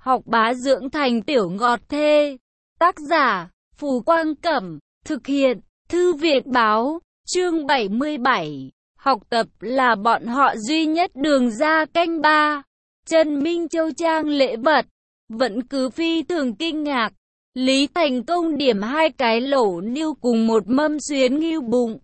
học bá dưỡng thành tiểu ngọt thê. Tác giả, Phù Quang Cẩm, thực hiện, Thư viện Báo, chương 77. Học tập là bọn họ duy nhất đường ra canh ba. Trần Minh Châu trang lễ vật, vẫn cứ phi thường kinh ngạc. Lý Thành Công điểm 2 cái lẩu niêu cùng một mâm xuyến ngưu bụng.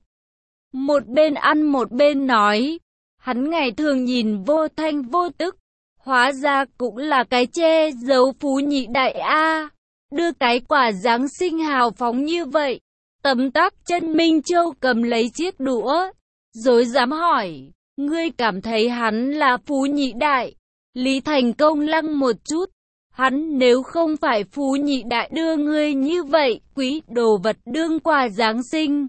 Một bên ăn một bên nói, hắn ngày thường nhìn vô thanh vô tức, hóa ra cũng là cái che giấu phú nhị đại a. Đưa cái quả Giáng sinh hào phóng như vậy. Tấm tắc. Trần Minh Châu cầm lấy chiếc đũa, rồi dám hỏi, ngươi cảm thấy hắn là phú nhị đại? Lý Thành Công lăng một chút, hắn nếu không phải phú nhị đại đưa ngươi như vậy, quý đồ vật đương quà Giáng sinh,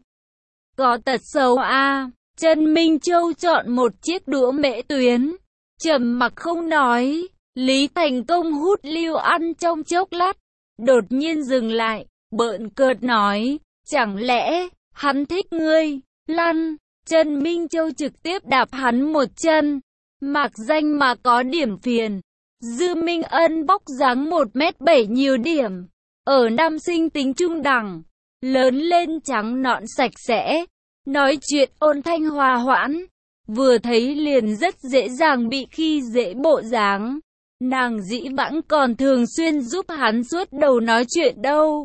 có tật xấu a. Trần Minh Châu chọn một chiếc đũa mễ tuyến, trầm mặc không nói. Lý Thành Công hút liêu ăn trong chốc lát, đột nhiên dừng lại, bợn cợt nói, chẳng lẽ hắn thích ngươi? Lăn! Trần Minh Châu trực tiếp đạp hắn một chân. Mạc danh mà có điểm phiền. Dư Minh Ân bóc dáng 1m7 nhiều điểm, ở nam sinh tính trung đẳng, lớn lên trắng nõn sạch sẽ, nói chuyện ôn thanh hòa hoãn, vừa thấy liền rất dễ dàng bị khi dễ bộ dáng. Nàng dĩ vãng còn thường xuyên giúp hắn suốt đầu nói chuyện đâu.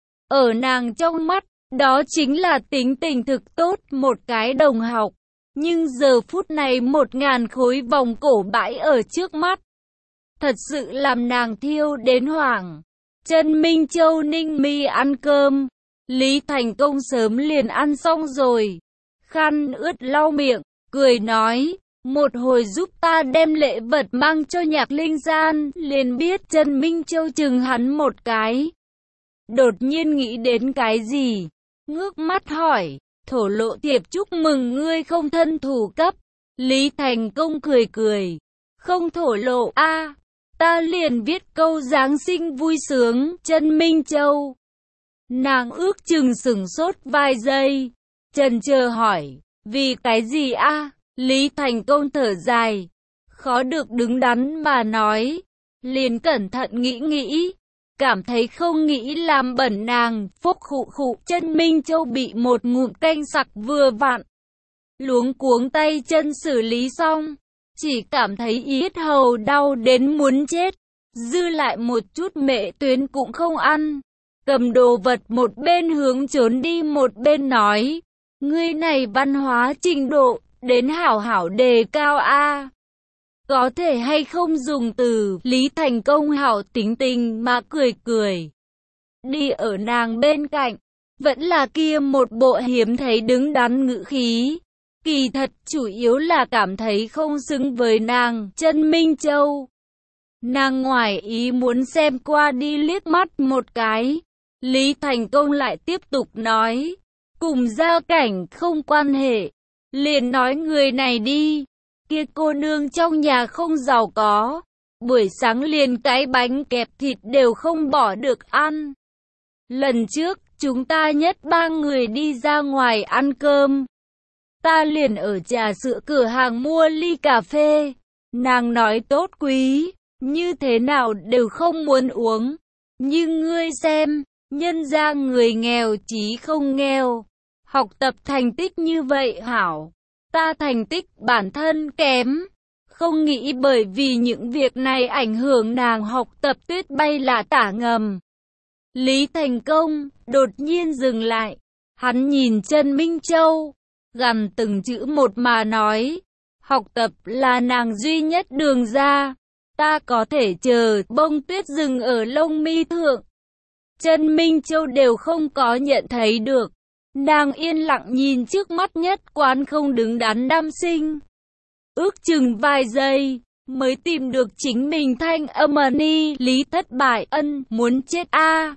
Ở nàng trong mắt, đó chính là tính tình thực tốt một cái đồng học. Nhưng giờ phút này 1000 khối vòng cổ bãi ở trước mắt, thật sự làm nàng thiêu đến hoảng. Trần Minh Châu ninh mi ăn cơm. Lý Thành Công sớm liền ăn xong rồi, khăn ướt lau miệng, cười nói, một hồi giúp ta đem lễ vật mang cho Nhạc Linh Gian. Liền biết Trần Minh Châu chừng hắn một cái, đột nhiên nghĩ đến cái gì, ngước mắt hỏi, thổ lộ thiệp chúc mừng ngươi không thân thủ cấp. Lý Thành Công cười cười, không thổ lộ a, ta liền viết câu Giáng sinh vui sướng. Trần Minh Châu, nàng ước chừng sửng sốt vài giây, chần chờ hỏi, vì cái gì a? Lý Thành Công thở dài, khó được đứng đắn mà nói, liền cẩn thận nghĩ nghĩ, cảm thấy không nghĩ làm bẩn nàng. Phúc khụ khụ. Trần Minh Châu bị một ngụm canh sặc vừa vặn, luống cuống tay chân xử lý xong, chỉ cảm thấy yết hầu đau đến muốn chết, dư lại một chút mễ tuyến cũng không ăn, cầm đồ vật một bên hướng trốn đi một bên nói, ngươi này văn hóa trình độ đến hảo hảo đề cao a. Có thể hay không dùng từ? Lý Thành Công hảo tính tình mà cười cười, đi ở nàng bên cạnh, vẫn là kia một bộ hiếm thấy đứng đắn ngữ khí. Kỳ thật chủ yếu là cảm thấy không xứng với nàng. Trần Minh Châu, nàng ngoài ý muốn xem qua đi liếc mắt một cái. Lý Thành Công lại tiếp tục nói, cùng gia cảnh không quan hệ, liền nói người này đi, kia cô nương trong nhà không giàu có, buổi sáng liền cái bánh kẹp thịt đều không bỏ được ăn. Lần trước chúng ta nhất 3 người đi ra ngoài ăn cơm, ta liền ở trà sữa cửa hàng mua ly cà phê, nàng nói tốt quý, như thế nào đều không muốn uống. Nhưng ngươi xem, nhân ra người nghèo chí không nghèo, học tập thành tích như vậy hảo, ta thành tích bản thân kém, không nghĩ bởi vì những việc này ảnh hưởng nàng học tập tuyết bay là tả ngầm. Lý Thành Công đột nhiên dừng lại, hắn nhìn Trần Minh Châu, gằn từng chữ một mà nói, học tập là nàng duy nhất đường ra, ta có thể chờ bông tuyết dừng ở lông mi thượng. Trần Minh Châu đều không có nhận thấy được, nàng yên lặng nhìn trước mắt nhất quán không đứng đắn nam sinh. Ước chừng vài giây, mới tìm được chính mình thanh âm ni lý thất bại, ân, muốn chết a.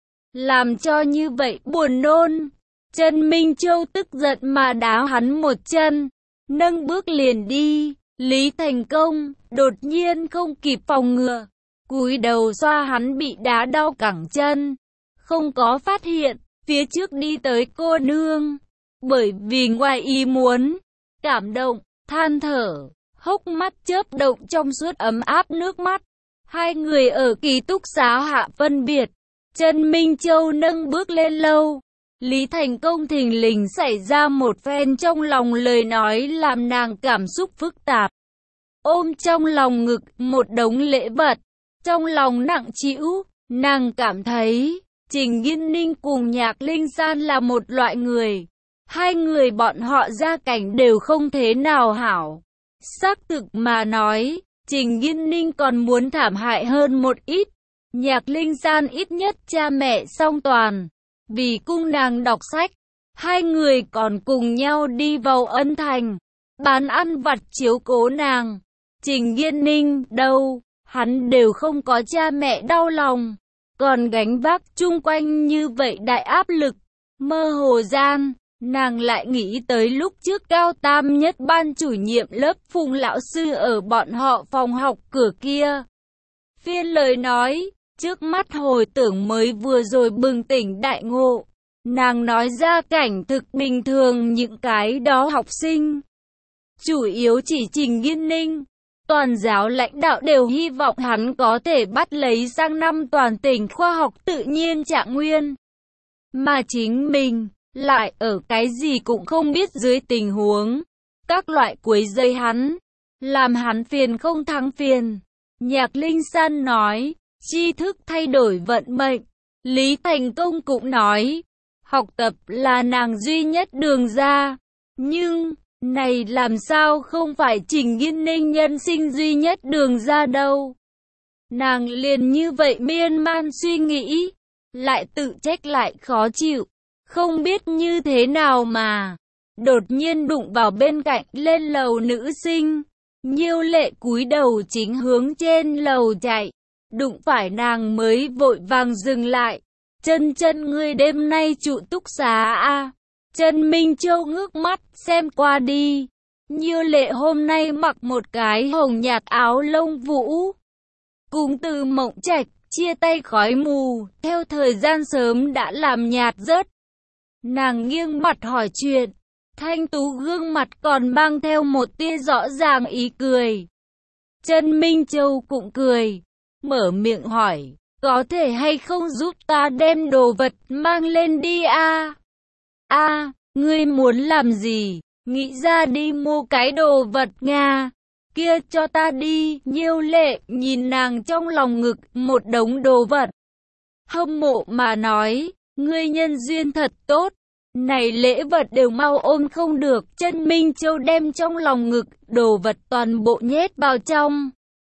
Làm cho như vậy buồn nôn. Trần Minh Châu tức giận mà đá hắn một chân, nâng bước liền đi. Lý Thành Công đột nhiên không kịp phòng ngừa, cúi đầu xoa hắn bị đá đau cẳng chân, không có phát hiện phía trước đi tới cô nương, bởi vì ngoài ý muốn, cảm động, than thở, hốc mắt chớp động trong suốt ấm áp nước mắt. Hai người ở ký túc xá hạ phân biệt. Trần Minh Châu nâng bước lên lầu. Lý Thành Công thình lình xảy ra một phen trong lòng lời nói làm nàng cảm xúc phức tạp. Ôm trong lòng ngực một đống lễ vật, trong lòng nặng trĩu, nàng cảm thấy Trình Nghiên Ninh cùng Nhạc Linh San là một loại người. Hai người bọn họ gia cảnh đều không thế nào hảo. Xác thực mà nói, Trình Nghiên Ninh còn muốn thảm hại hơn một ít. Nhạc Linh San ít nhất cha mẹ song toàn. Vì cung nàng đọc sách, hai người còn cùng nhau đi vào Ân Thành, bán ăn vặt chiếu cố nàng. Trình Nghiên Ninh đâu, hắn đều không có cha mẹ đau lòng, còn gánh vác chung quanh như vậy đại áp lực. Mơ hồ gian, nàng lại nghĩ tới lúc trước cao tam nhất ban chủ nhiệm lớp Phùng lão sư ở bọn họ phòng học cửa kia. Phiên lời nói, trước mắt hồi tưởng mới vừa rồi bừng tỉnh đại ngộ. Nàng nói ra cảnh thực bình thường những cái đó học sinh. Chủ yếu chỉ Trình Nghiên Ninh. Toàn giáo lãnh đạo đều hy vọng hắn có thể bắt lấy sang năm toàn tỉnh khoa học tự nhiên trạng nguyên. Mà chính mình, lại ở cái gì cũng không biết dưới tình huống. Các loại quấy rầy hắn, làm hắn phiền không thắng phiền. Nhạc Linh San nói, tri thức thay đổi vận mệnh. Lý Thành Công cũng nói, học tập là nàng duy nhất đường ra. Nhưng, này làm sao không phải Trình Nghiên Ninh nhân sinh duy nhất đường ra đâu. Nàng liền như vậy miên man suy nghĩ, lại tự trách lại khó chịu, không biết như thế nào mà. Đột nhiên đụng vào bên cạnh lên lầu nữ sinh. Nhiêu Lệ cúi đầu chính hướng trên lầu chạy. Đụng phải nàng mới vội vàng dừng lại. Chân ngươi đêm nay trụ túc xá à? Trần Minh Châu ngước mắt xem qua đi. Nhiêu Lệ hôm nay mặc một cái hồng nhạt áo lông vũ. Cùng Từ Mộng Trạch chia tay khói mù, theo thời gian sớm đã làm nhạt rớt. Nàng nghiêng mặt hỏi chuyện. Thanh tú gương mặt còn mang theo một tia rõ ràng ý cười. Trần Minh Châu cũng cười, mở miệng hỏi, có thể hay không giúp ta đem đồ vật mang lên đi a? Ngươi muốn làm gì? Nghĩ ra đi mua cái đồ vật Nga. Kia cho ta đi. Nhiêu Lệ nhìn nàng trong lòng ngực một đống đồ vật. Hâm mộ mà nói, ngươi nhân duyên thật tốt. Này lễ vật đều mau ôm không được. Trần Minh Châu đem trong lòng ngực đồ vật toàn bộ nhét vào trong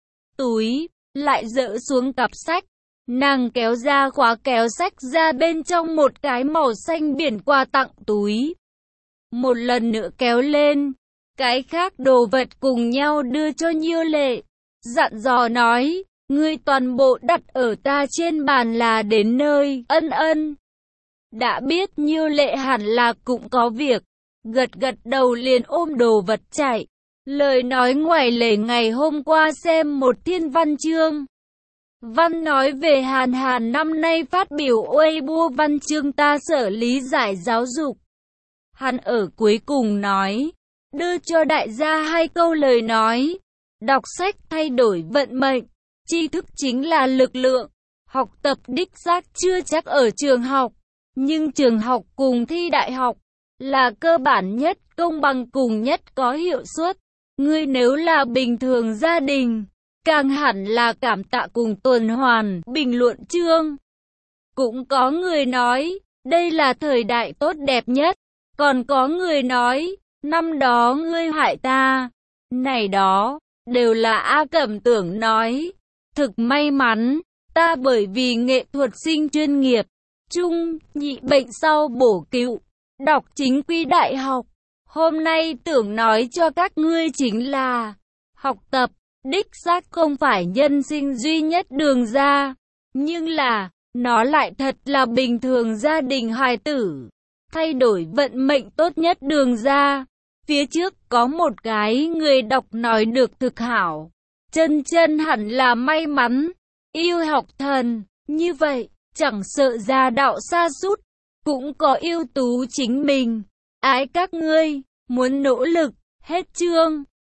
túi, lại dỡ xuống cặp sách. Nàng kéo ra khóa kéo sách ra bên trong một cái màu xanh biển quà tặng túi. Một lần nữa kéo lên, cái khác đồ vật cùng nhau đưa cho Nhiêu Lệ. Dặn dò nói, ngươi toàn bộ đặt ở ta trên bàn là đến nơi. Ân. Đã biết Nhiêu Lệ hẳn là cũng có việc, gật đầu liền ôm đồ vật chạy. Lời nói ngoài lề ngày hôm qua xem một thiên văn chương. Văn nói về Hàn năm nay phát biểu Weibo văn chương ta sở lý giải giáo dục. Hắn ở cuối cùng nói, đưa cho đại gia hai câu lời nói. Đọc sách thay đổi vận mệnh, tri thức chính là lực lượng. Học tập đích xác chưa chắc ở trường học, nhưng trường học cùng thi đại học là cơ bản nhất, công bằng cùng nhất có hiệu suất. Ngươi nếu là bình thường gia đình, càng hẳn là cảm tạ cùng tuần hoàn. Bình luận chương. Cũng có người nói, đây là thời đại tốt đẹp nhất. Còn có người nói, năm đó ngươi hại ta. Này đó, đều là A Cẩm Tưởng nói. Thực may mắn, ta bởi vì nghệ thuật sinh chuyên nghiệp, trung, nhị bệnh sau bổ cựu, đọc chính quy đại học. Hôm nay tưởng nói cho các ngươi chính là, học tập, đích xác không phải nhân sinh duy nhất đường ra. Nhưng là, nó lại thật là bình thường gia đình hài tử. Thay đổi vận mệnh tốt nhất đường ra. Phía trước có một cái người đọc nói được thực hảo. Chân hẳn là may mắn, yêu học thần, như vậy, chẳng sợ gia đạo sa sút, cũng có ưu tú chính mình. Ái các ngươi, muốn nỗ lực, hết chương.